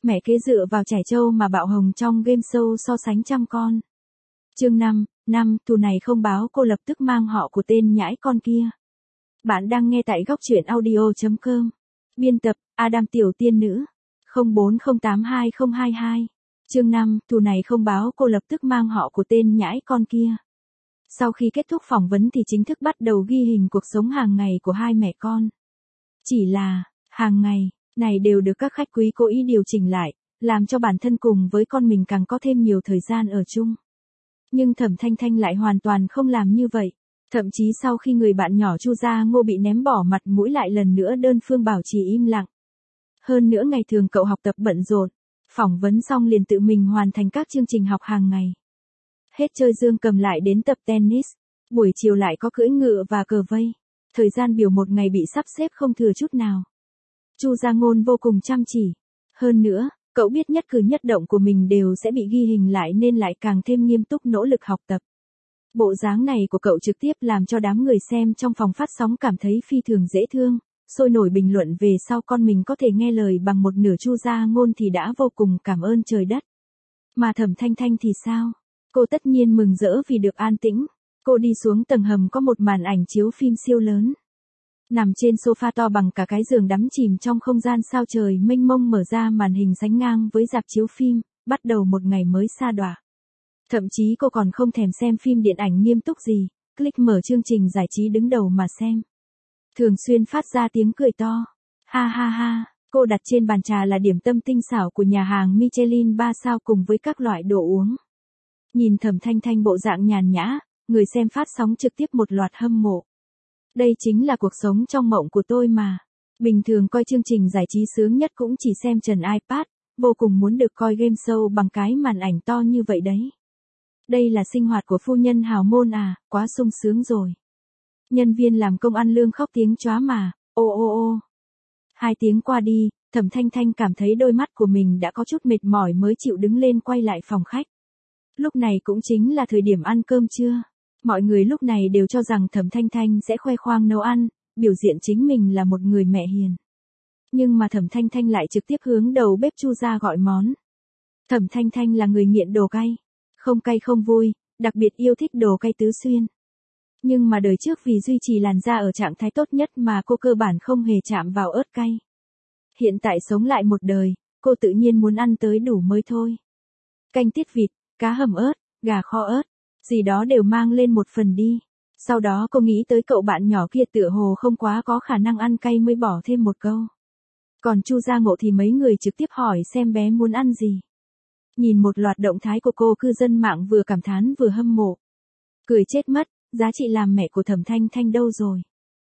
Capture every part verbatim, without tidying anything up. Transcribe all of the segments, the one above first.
Mẹ kế dựa vào trẻ trâu mà bạo hồng trong game show so sánh trăm con. Chương năm, năm, thù này không báo cô lập tức mang họ của tên nhãi con kia. Bạn đang nghe tại góc truyện audio chấm com. Biên tập, Adam Tiểu Tiên Nữ. không bốn không tám hai không hai hai. Chương năm, thù này không báo cô lập tức mang họ của tên nhãi con kia. Sau khi kết thúc phỏng vấn thì chính thức bắt đầu ghi hình cuộc sống hàng ngày của hai mẹ con. Chỉ là, hàng ngày, này đều được các khách quý cố ý điều chỉnh lại, làm cho bản thân cùng với con mình càng có thêm nhiều thời gian ở chung. Nhưng Thẩm Thanh Thanh lại hoàn toàn không làm như vậy. Thậm chí sau khi người bạn nhỏ Chu Gia Ngô bị ném bỏ mặt mũi lại lần nữa đơn phương bảo trì im lặng. Hơn nữa ngày thường cậu học tập bận rộn, phỏng vấn xong liền tự mình hoàn thành các chương trình học hàng ngày. Hết chơi dương cầm lại đến tập tennis, buổi chiều lại có cưỡi ngựa và cờ vây. Thời gian biểu một ngày bị sắp xếp không thừa chút nào. Chu Gia Ngôn vô cùng chăm chỉ. Hơn nữa, cậu biết nhất cử nhất động của mình đều sẽ bị ghi hình lại nên lại càng thêm nghiêm túc nỗ lực học tập. Bộ dáng này của cậu trực tiếp làm cho đám người xem trong phòng phát sóng cảm thấy phi thường dễ thương, sôi nổi bình luận về sau con mình có thể nghe lời bằng một nửa Chu Gia Ngôn thì đã vô cùng cảm ơn trời đất. Mà Thẩm Thanh Thanh thì sao? Cô tất nhiên mừng rỡ vì được an tĩnh. Cô đi xuống tầng hầm có một màn ảnh chiếu phim siêu lớn. Nằm trên sofa to bằng cả cái giường đắm chìm trong không gian sao trời mênh mông, mở ra màn hình sánh ngang với rạp chiếu phim, bắt đầu một ngày mới sa đọa. Thậm chí cô còn không thèm xem phim điện ảnh nghiêm túc gì, click mở chương trình giải trí đứng đầu mà xem. Thường xuyên phát ra tiếng cười to. Ha ha ha, cô đặt trên bàn trà là điểm tâm tinh xảo của nhà hàng Michelin ba sao cùng với các loại đồ uống. Nhìn Thẩm Thanh Thanh bộ dạng nhàn nhã, người xem phát sóng trực tiếp một loạt hâm mộ. Đây chính là cuộc sống trong mộng của tôi mà. Bình thường coi chương trình giải trí sướng nhất cũng chỉ xem trần iPad, vô cùng muốn được coi game show bằng cái màn ảnh to như vậy đấy. Đây là sinh hoạt của phu nhân hào môn à, quá sung sướng rồi. Nhân viên làm công ăn lương khóc tiếng chóa mà, ô ô ô. Hai tiếng qua đi, Thẩm Thanh Thanh cảm thấy đôi mắt của mình đã có chút mệt mỏi mới chịu đứng lên quay lại phòng khách. Lúc này cũng chính là thời điểm ăn cơm trưa. Mọi người lúc này đều cho rằng Thẩm Thanh Thanh sẽ khoe khoang nấu ăn, biểu diện chính mình là một người mẹ hiền. Nhưng mà Thẩm Thanh Thanh lại trực tiếp hướng đầu bếp Chu ra gọi món. Thẩm Thanh Thanh là người nghiện đồ cay. Không cay không vui, đặc biệt yêu thích đồ cay tứ xuyên. Nhưng mà đời trước vì duy trì làn da ở trạng thái tốt nhất mà cô cơ bản không hề chạm vào ớt cay. Hiện tại sống lại một đời, cô tự nhiên muốn ăn tới đủ mới thôi. Canh tiết vịt, cá hầm ớt, gà kho ớt, gì đó đều mang lên một phần đi. Sau đó cô nghĩ tới cậu bạn nhỏ kia tựa hồ không quá có khả năng ăn cay mới bỏ thêm một câu. Còn Chu Gia Ngộ thì mấy người trực tiếp hỏi xem bé muốn ăn gì. Nhìn một loạt động thái của cô, cư dân mạng vừa cảm thán vừa hâm mộ. Cười chết mất, giá trị làm mẹ của Thẩm Thanh Thanh đâu rồi?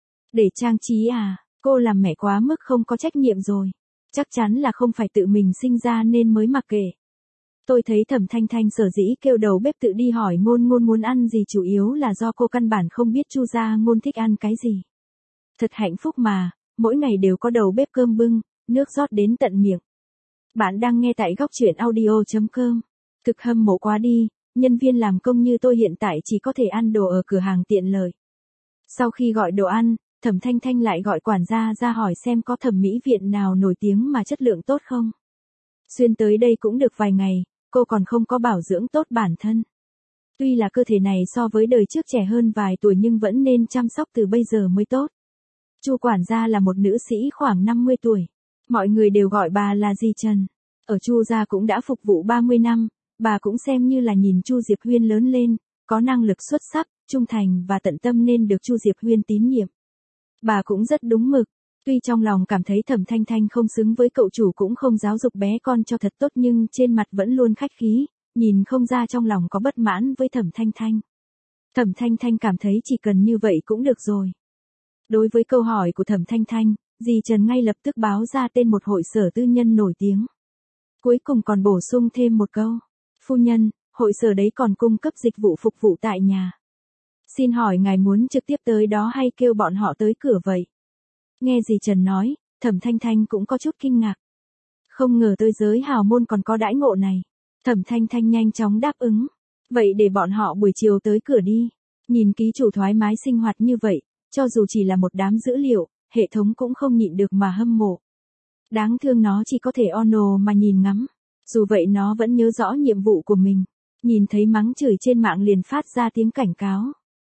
Để trang trí à, cô làm mẹ quá mức không có trách nhiệm rồi. Chắc chắn là không phải tự mình sinh ra nên mới mặc kệ. Tôi thấy Thẩm Thanh Thanh sở dĩ kêu đầu bếp tự đi hỏi Ngôn Ngôn muốn ăn gì chủ yếu là do cô căn bản không biết Chu Gia Ngôn thích ăn cái gì. Thật hạnh phúc mà, mỗi ngày đều có đầu bếp cơm bưng, nước rót đến tận miệng. Bạn đang nghe tại góc truyện audio chấm com. Thực hâm mộ quá đi, nhân viên làm công như tôi hiện tại chỉ có thể ăn đồ ở cửa hàng tiện lợi. Sau khi gọi đồ ăn, Thẩm Thanh Thanh lại gọi quản gia ra hỏi xem có thẩm mỹ viện nào nổi tiếng mà chất lượng tốt không. Xuyên tới đây cũng được vài ngày, cô còn không có bảo dưỡng tốt bản thân. Tuy là cơ thể này so với đời trước trẻ hơn vài tuổi nhưng vẫn nên chăm sóc từ bây giờ mới tốt. Chu quản gia là một nữ sĩ khoảng năm mươi tuổi. Mọi người đều gọi bà là dì Trần. Ở Chu gia cũng đã phục vụ ba mươi năm, bà cũng xem như là nhìn Chu Diệp Huyên lớn lên, có năng lực xuất sắc, trung thành và tận tâm nên được Chu Diệp Huyên tín nhiệm. Bà cũng rất đúng mực, tuy trong lòng cảm thấy Thẩm Thanh Thanh không xứng với cậu chủ cũng không giáo dục bé con cho thật tốt nhưng trên mặt vẫn luôn khách khí, nhìn không ra trong lòng có bất mãn với Thẩm Thanh Thanh. Thẩm Thanh Thanh cảm thấy chỉ cần như vậy cũng được rồi. Đối với câu hỏi của Thẩm Thanh Thanh, dì Trần ngay lập tức báo ra tên một hội sở tư nhân nổi tiếng. Cuối cùng còn bổ sung thêm một câu. Phu nhân, hội sở đấy còn cung cấp dịch vụ phục vụ tại nhà. Xin hỏi ngài muốn trực tiếp tới đó hay kêu bọn họ tới cửa vậy? Nghe dì Trần nói, Thẩm Thanh Thanh cũng có chút kinh ngạc. Không ngờ tới giới hào môn còn có đãi ngộ này. Thẩm Thanh Thanh nhanh chóng đáp ứng. Vậy để bọn họ buổi chiều tới cửa đi. Nhìn ký chủ thoải mái sinh hoạt như vậy, cho dù chỉ là một đám dữ liệu, hệ thống cũng không nhịn được mà hâm mộ. Đáng thương nó chỉ có thể ono mà nhìn ngắm. Dù vậy nó vẫn nhớ rõ nhiệm vụ của mình. Nhìn thấy mắng chửi trên mạng liền phát ra tiếng cảnh cáo.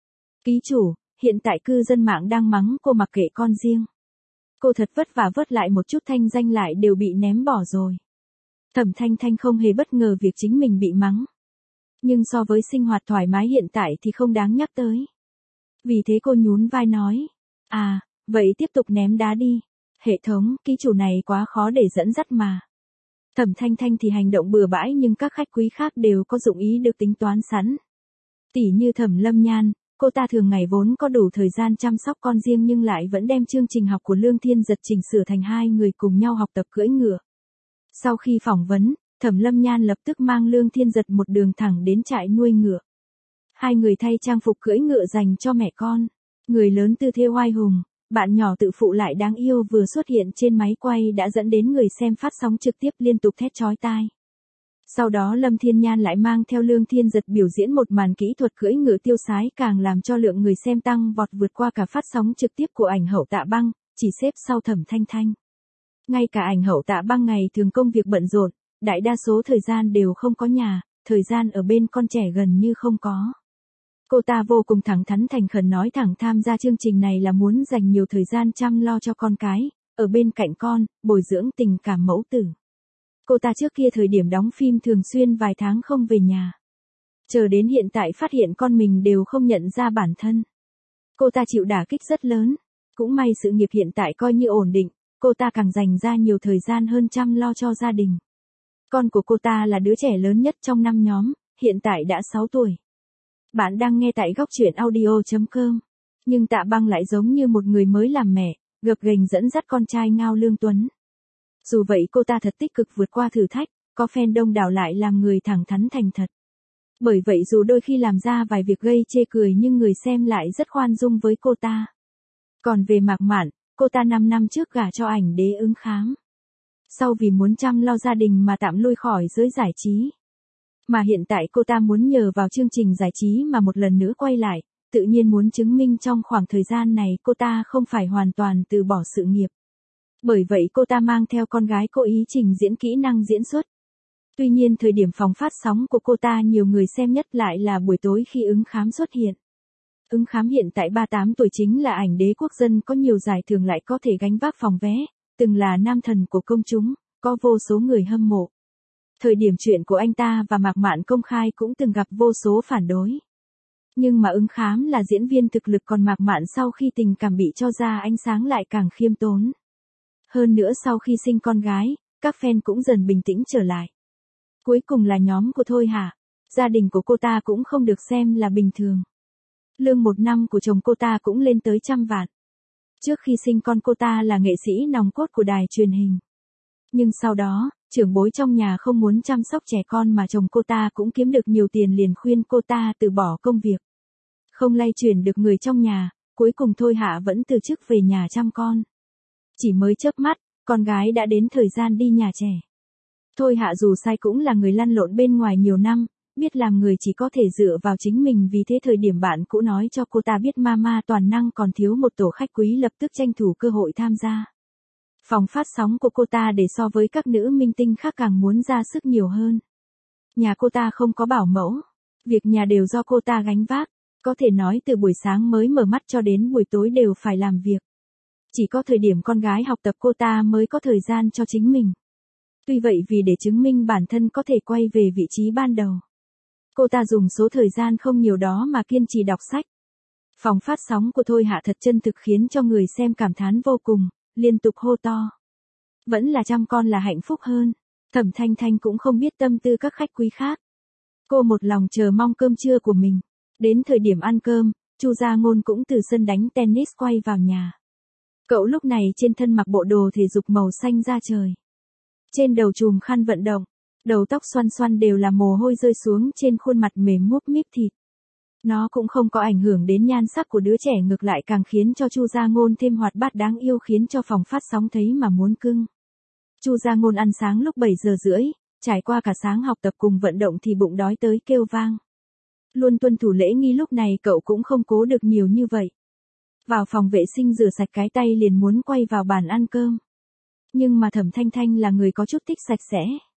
Ký chủ, hiện tại cư dân mạng đang mắng cô mặc kệ con riêng. Cô thật vất vả vớt lại một chút thanh danh lại đều bị ném bỏ rồi. Thẩm Thanh Thanh không hề bất ngờ việc chính mình bị mắng. Nhưng so với sinh hoạt thoải mái hiện tại thì không đáng nhắc tới. Vì thế cô nhún vai nói. À, vậy tiếp tục ném đá đi. Hệ thống, ký chủ này quá khó để dẫn dắt mà. Thẩm Thanh Thanh thì hành động bừa bãi nhưng các khách quý khác đều có dụng ý được tính toán sẵn. Tỉ như Thẩm Lâm Nhan, cô ta thường ngày vốn có đủ thời gian chăm sóc con riêng nhưng lại vẫn đem chương trình học của Lương Thiên Giật chỉnh sửa thành hai người cùng nhau học tập cưỡi ngựa. Sau khi phỏng vấn, Thẩm Lâm Nhan lập tức mang Lương Thiên Giật một đường thẳng đến trại nuôi ngựa. Hai người thay trang phục cưỡi ngựa dành cho mẹ con. Người lớn tư thế oai hùng, bạn nhỏ tự phụ lại đáng yêu vừa xuất hiện trên máy quay đã dẫn đến người xem phát sóng trực tiếp liên tục thét chói tai. Sau đó Lâm Thiên Nhan lại mang theo Lương Thiên Giật biểu diễn một màn kỹ thuật cưỡi ngựa tiêu sái càng làm cho lượng người xem tăng vọt vượt qua cả phát sóng trực tiếp của ảnh hậu Tạ Băng, chỉ xếp sau Thẩm Thanh Thanh. Ngay cả ảnh hậu Tạ Băng ngày thường công việc bận rộn, đại đa số thời gian đều không có nhà, thời gian ở bên con trẻ gần như không có. Cô ta vô cùng thẳng thắn thành khẩn nói thẳng tham gia chương trình này là muốn dành nhiều thời gian chăm lo cho con cái, ở bên cạnh con, bồi dưỡng tình cảm mẫu tử. Cô ta trước kia thời điểm đóng phim thường xuyên vài tháng không về nhà. Chờ đến hiện tại phát hiện con mình đều không nhận ra bản thân. Cô ta chịu đả kích rất lớn. Cũng may sự nghiệp hiện tại coi như ổn định, cô ta càng dành ra nhiều thời gian hơn chăm lo cho gia đình. Con của cô ta là đứa trẻ lớn nhất trong năm nhóm, hiện tại đã sáu tuổi. Bạn đang nghe tại góc truyện audio chấm com. Nhưng Tạ Băng lại giống như một người mới làm mẹ, gập ghềnh dẫn dắt con trai Ngao Lương Tuấn. Dù vậy cô ta thật tích cực vượt qua thử thách, có fan đông đảo lại làm người thẳng thắn thành thật. Bởi vậy dù đôi khi làm ra vài việc gây chê cười nhưng người xem lại rất khoan dung với cô ta. Còn về Mạc Mạn, cô ta năm năm trước gả cho ảnh đế Ứng Khám. Sau vì muốn chăm lo gia đình mà tạm lui khỏi giới giải trí. Mà hiện tại cô ta muốn nhờ vào chương trình giải trí mà một lần nữa quay lại, tự nhiên muốn chứng minh trong khoảng thời gian này cô ta không phải hoàn toàn từ bỏ sự nghiệp. Bởi vậy cô ta mang theo con gái cố ý trình diễn kỹ năng diễn xuất. Tuy nhiên thời điểm phòng phát sóng của cô ta nhiều người xem nhất lại là buổi tối khi Ứng Khám xuất hiện. Ứng Khám hiện tại ba mươi tám tuổi chính là ảnh đế quốc dân có nhiều giải thưởng lại có thể gánh vác phòng vé, từng là nam thần của công chúng, có vô số người hâm mộ. Thời điểm chuyện của anh ta và Mạc Mạn công khai cũng từng gặp vô số phản đối. Nhưng mà Ứng Khám là diễn viên thực lực còn Mạc Mạn sau khi tình cảm bị cho ra ánh sáng lại càng khiêm tốn. Hơn nữa sau khi sinh con gái, các fan cũng dần bình tĩnh trở lại. Cuối cùng là nhóm của Thôi Hạ, gia đình của cô ta cũng không được xem là bình thường. Lương một năm của chồng cô ta cũng lên tới trăm vạn. Trước khi sinh con cô ta là nghệ sĩ nòng cốt của đài truyền hình. Nhưng sau đó, trưởng bối trong nhà không muốn chăm sóc trẻ con mà chồng cô ta cũng kiếm được nhiều tiền liền khuyên cô ta từ bỏ công việc. Không lay chuyển được người trong nhà, cuối cùng Thôi Hạ vẫn từ chức về nhà chăm con. Chỉ mới chớp mắt, con gái đã đến thời gian đi nhà trẻ. Thôi Hạ dù sai cũng là người lăn lộn bên ngoài nhiều năm, biết làm người chỉ có thể dựa vào chính mình vì thế thời điểm bạn cũ nói cho cô ta biết mama toàn năng còn thiếu một tổ khách quý lập tức tranh thủ cơ hội tham gia. Phòng phát sóng của cô ta để so với các nữ minh tinh khác càng muốn ra sức nhiều hơn. Nhà cô ta không có bảo mẫu, việc nhà đều do cô ta gánh vác, có thể nói từ buổi sáng mới mở mắt cho đến buổi tối đều phải làm việc. Chỉ có thời điểm con gái học tập cô ta mới có thời gian cho chính mình. Tuy vậy vì để chứng minh bản thân có thể quay về vị trí ban đầu, cô ta dùng số thời gian không nhiều đó mà kiên trì đọc sách. Phòng phát sóng của Thôi Hạ thật chân thực khiến cho người xem cảm thán vô cùng, liên tục hô to. Vẫn là chăm con là hạnh phúc hơn. Thẩm Thanh Thanh cũng không biết tâm tư các khách quý khác. Cô một lòng chờ mong cơm trưa của mình. Đến thời điểm ăn cơm, Chu Gia Ngôn cũng từ sân đánh tennis quay vào nhà. Cậu lúc này trên thân mặc bộ đồ thể dục màu xanh da trời. Trên đầu trùm khăn vận động, đầu tóc xoăn xoăn đều là mồ hôi rơi xuống trên khuôn mặt mềm múp míp thịt. Nó cũng không có ảnh hưởng đến nhan sắc của đứa trẻ ngược lại càng khiến cho Chu Gia Ngôn thêm hoạt bát đáng yêu khiến cho phòng phát sóng thấy mà muốn cưng. Chu Gia Ngôn ăn sáng lúc bảy giờ rưỡi, trải qua cả sáng học tập cùng vận động thì bụng đói tới kêu vang. Luôn tuân thủ lễ nghi lúc này cậu cũng không cố được nhiều như vậy. Vào phòng vệ sinh rửa sạch cái tay liền muốn quay vào bàn ăn cơm. Nhưng mà Thẩm Thanh Thanh là người có chút thích sạch sẽ.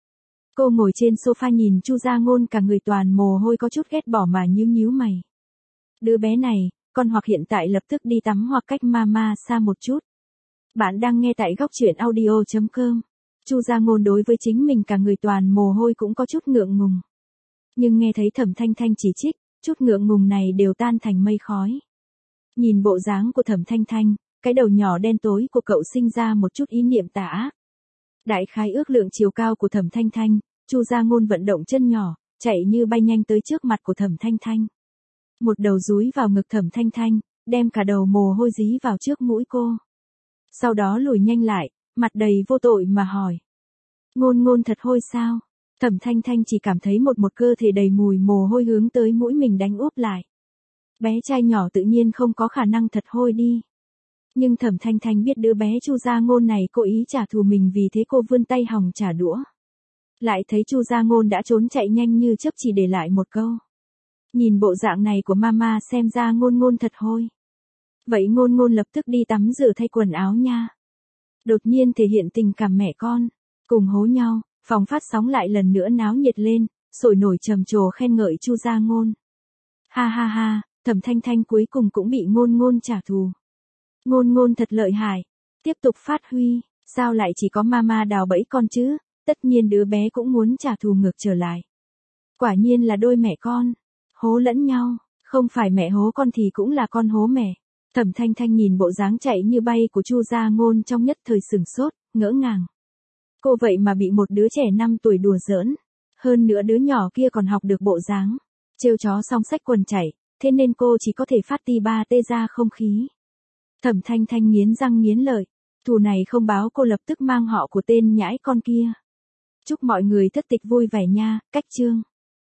Cô ngồi trên sofa nhìn Chu Gia Ngôn cả người toàn mồ hôi có chút ghét bỏ mà nhíu nhíu mày. Đứa bé này, con hoặc hiện tại lập tức đi tắm hoặc cách mama xa một chút. Bạn đang nghe tại góc truyện audio chấm com. Chu Gia Ngôn đối với chính mình cả người toàn mồ hôi cũng có chút ngượng ngùng. Nhưng nghe thấy Thẩm Thanh Thanh chỉ trích, chút ngượng ngùng này đều tan thành mây khói. Nhìn bộ dáng của Thẩm Thanh Thanh, cái đầu nhỏ đen tối của cậu sinh ra một chút ý niệm tà ác. Đại khái ước lượng chiều cao của Thẩm Thanh Thanh, Chu Gia Ngôn vận động chân nhỏ, chạy như bay nhanh tới trước mặt của Thẩm Thanh Thanh. Một đầu dúi vào ngực Thẩm Thanh Thanh, đem cả đầu mồ hôi dí vào trước mũi cô. Sau đó lùi nhanh lại, mặt đầy vô tội mà hỏi. Ngôn Ngôn thật hôi sao? Thẩm Thanh Thanh chỉ cảm thấy một một cơ thể đầy mùi mồ hôi hướng tới mũi mình đánh úp lại. Bé trai nhỏ tự nhiên không có khả năng thật hôi đi. Nhưng Thẩm Thanh Thanh biết đứa bé Chu Gia Ngôn này cố ý trả thù mình, vì thế cô vươn tay hòng trả đũa. Lại thấy Chu Gia Ngôn đã trốn chạy nhanh như chớp, chỉ để lại một câu. Nhìn bộ dạng này của mama xem ra Ngôn Ngôn thật hôi. Vậy Ngôn Ngôn lập tức đi tắm rửa thay quần áo nha. Đột nhiên thể hiện tình cảm mẹ con, cùng hố nhau, phòng phát sóng lại lần nữa náo nhiệt lên, sôi nổi trầm trồ khen ngợi Chu Gia Ngôn. Ha ha ha, Thẩm Thanh Thanh cuối cùng cũng bị Ngôn Ngôn trả thù. Ngôn Ngôn thật lợi hại, tiếp tục phát huy, sao lại chỉ có mama đào bẫy con chứ, tất nhiên đứa bé cũng muốn trả thù ngược trở lại. Quả nhiên là đôi mẹ con, hố lẫn nhau, không phải mẹ hố con thì cũng là con hố mẹ. Thẩm Thanh Thanh nhìn bộ dáng chạy như bay của Chu Gia Ngôn trong nhất thời sửng sốt, ngỡ ngàng. Cô vậy mà bị một đứa trẻ năm tuổi đùa giỡn, hơn nữa đứa nhỏ kia còn học được bộ dáng trêu chó xong xách quần chạy, thế nên cô chỉ có thể phát ti ba tê ra không khí. Thẩm Thanh Thanh nghiến răng nghiến lợi, thù này không báo cô lập tức mang họ của tên nhãi con kia. Chúc mọi người thất tịch vui vẻ nha, cách chương.